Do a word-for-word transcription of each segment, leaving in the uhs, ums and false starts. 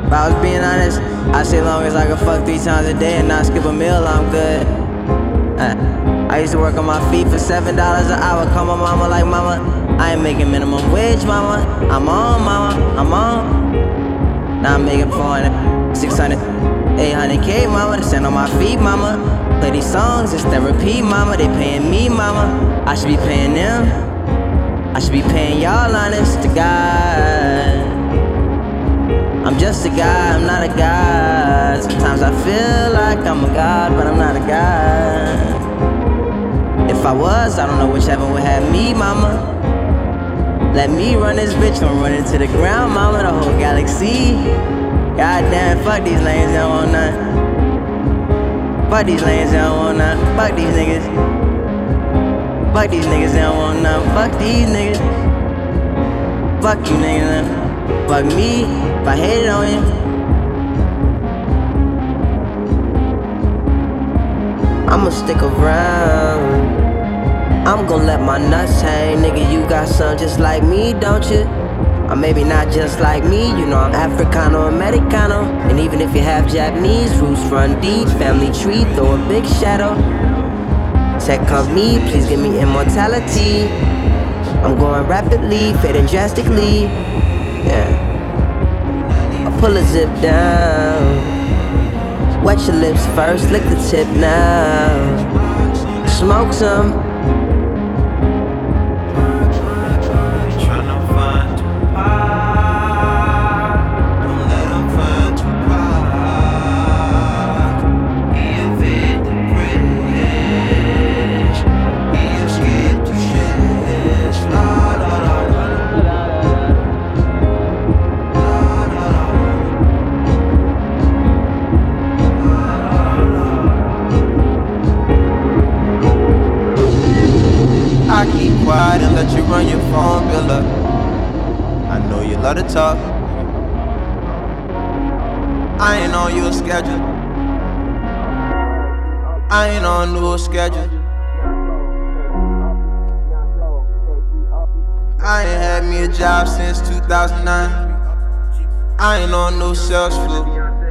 If I was being honest, I say long as I can fuck three times a day and not skip a meal, I'm good. Uh, I used to work on my feet for seven dollars an hour. Call my mama like, mama, I ain't making minimum wage, mama. I'm on, mama, I'm on. Now I'm making four hundred, six hundred, eight hundred K, mama, to stand on my feet, mama. Play these songs, it's therapy, mama. They paying me, mama. I should be paying them. I should be paying y'all, honest to God. I'm just a guy, I'm not a god. Sometimes I feel like I'm a god, but I'm not a god. If I was, I don't know which heaven would have me, mama. Let me run this bitch, I'm running to the ground, mama. The whole galaxy. Goddamn, fuck these lanes, they don't want none. Fuck these lanes, they don't want none. Fuck these niggas. Fuck these niggas, they don't want none. Fuck these niggas. Fuck you niggas. Fuck me, if I hated on you. I'ma stick around. I'm gon' let my nuts hang. Nigga, you got some just like me, don't you? Or maybe not just like me, you know I'm Africano, Americano. And even if you have Japanese roots, run deep, family tree, throw a big shadow. Tech company, please give me immortality. I'm going rapidly, fading drastically. Yeah. I pull a zip down. Wet your lips first, lick the tip now. Smoke some. I keep quiet and let you run your phone bill up. I know you love to talk. I ain't on your schedule. I ain't on no schedule. I ain't had me a job since two thousand nine. I ain't on no sales floor.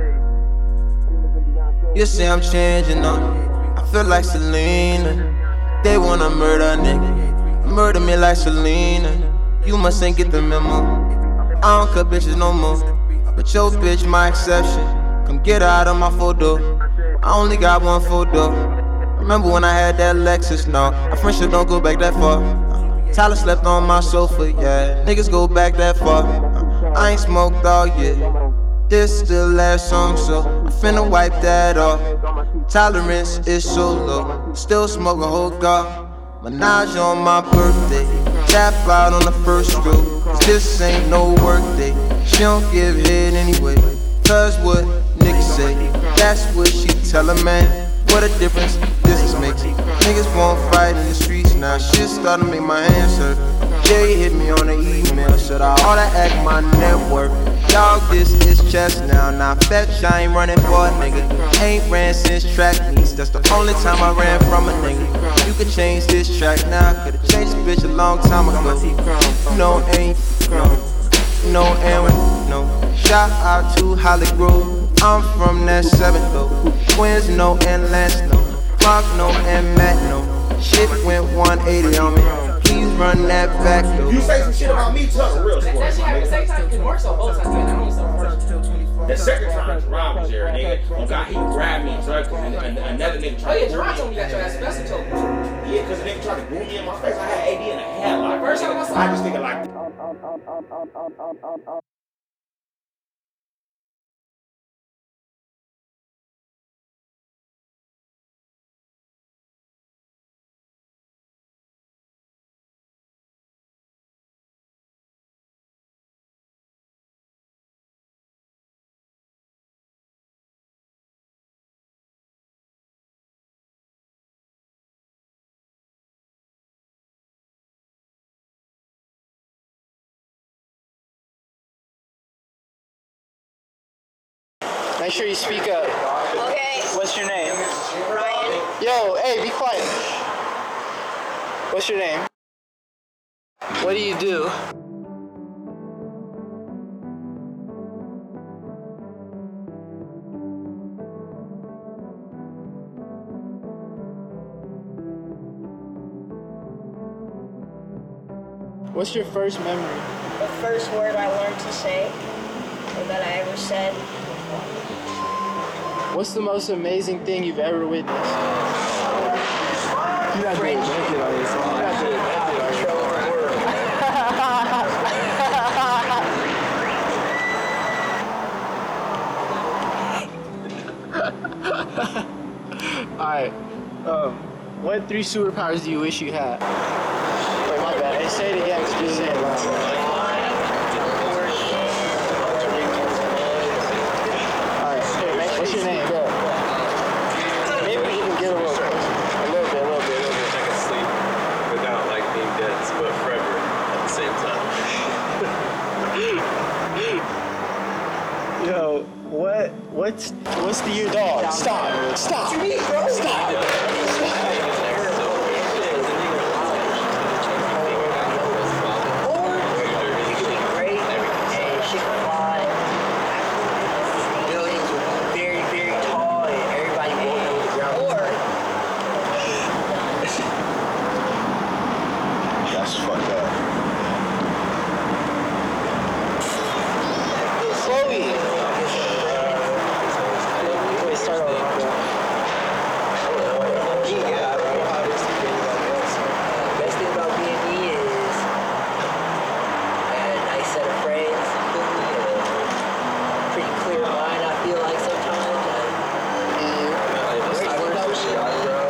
You say I'm changing up. I feel like Selena. They wanna murder a nigga. Murder me like Selena. You must ain't get the memo. I don't cut bitches no more. But your bitch my exception. Come get her out of my photo. I only got one photo. Remember when I had that Lexus? No, our friendship don't go back that far. Tyler slept on my sofa, yeah. Niggas go back that far. I ain't smoked all yet. This the last song, so I'm finna wipe that off. Tolerance is so low. Still smoke a whole gar. Menage on my birthday. Tap out on the first stroke. This ain't no work day. She don't give head anyway. Cause what niggas say, that's what she tell a man. What a difference this is making. Niggas won't fight in the streets now. Shit starting to make my hands hurt. Jay hit me on the email. Should I oughta act my network? Dog, this is chess now. Now fetch, I ain't running for a nigga. Ain't ran since track meets. That's the only time I ran from a nigga. You could change this track now. Could've changed this bitch a long time ago. No, ain't, no. No, and no. Shout out to Holly Grove. I'm from that seventh though. Twins, no, and Lance, no. Mark, no, and Matt, no. Shit went one eighty on me. Please run that back though. You say some shit about me, tell a real story. That shit happened the same time. It works on both sides. The second time Jerron was there, nigga, oh God, he grabbed me and drugged me, and, and another nigga tried oh, yeah, to Jerron told me you got your ass best told me. Yeah, cause the nigga tried to boot me in my face. I had A D in a headlock. First time I saw I just think like Make sure you speak up. Okay. What's your name? Ryan. Yo, hey, be quiet. What's your name? What do you do? What's your first memory? The first word I learned to say, or that I ever said. What's the most amazing thing you've ever witnessed? You're not doing anything on this. You're not doing anything on this. Alright. Um, what three superpowers do you wish you had? Wait, my bad. Hey, say it again. Just say it loud. Alright, what's your name? Maybe you can get a little closer. A little bit, a little bit, a little bit. I can sleep without like being dead, but forever at the same time. Yo, what, what's, what's the your dog? Stop, stop, stop. That's fucked up. Chloe. Wait, start over. Yeah, I don't know how it is to be anybody else. The best thing about being me is I had a nice set of friends, pretty clear mind, I feel like sometimes. Like, Let's great not thing about push me. it out, bro.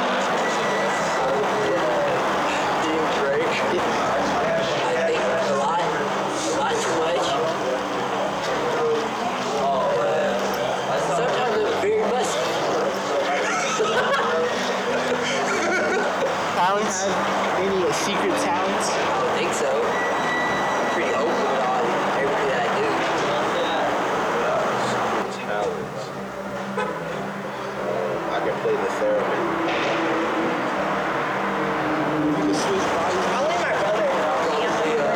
Being Drake. I think a lot, a lot too much. Uh, sometimes I'm very musky. Talents? Any secret talents? I don't think so. I'm pretty open about everything that I do. Talents. I can play the theremin. You can switch bodies. Only my brother. Probably, uh,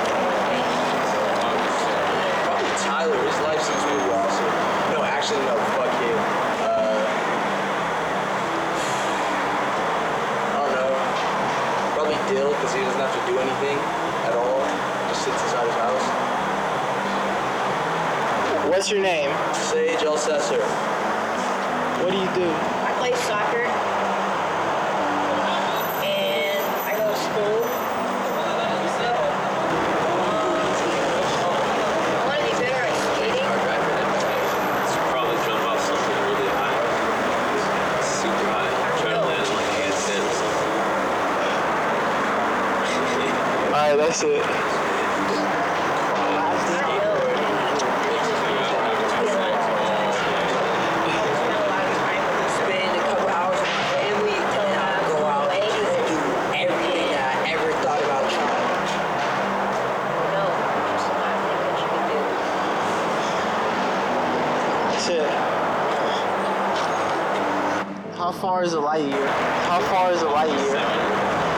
probably Tyler. His life seems really awesome. No, actually, no. Fuck him. Uh, I don't know. Probably Dill, because he doesn't have to do anything at all. Just sits inside his house. What's your name? Sage Elsesser. What do you do? I play soccer. And I go to school. I want to be better at skating. Probably jump off something really high. Super high. Try to land like handstand or something. Alright, that's it. Spend a couple hours with my family and I'll go out and just do everything that I ever thought about trying. No, just not think that you can do. That's it. How far is a light year? How far is a light year?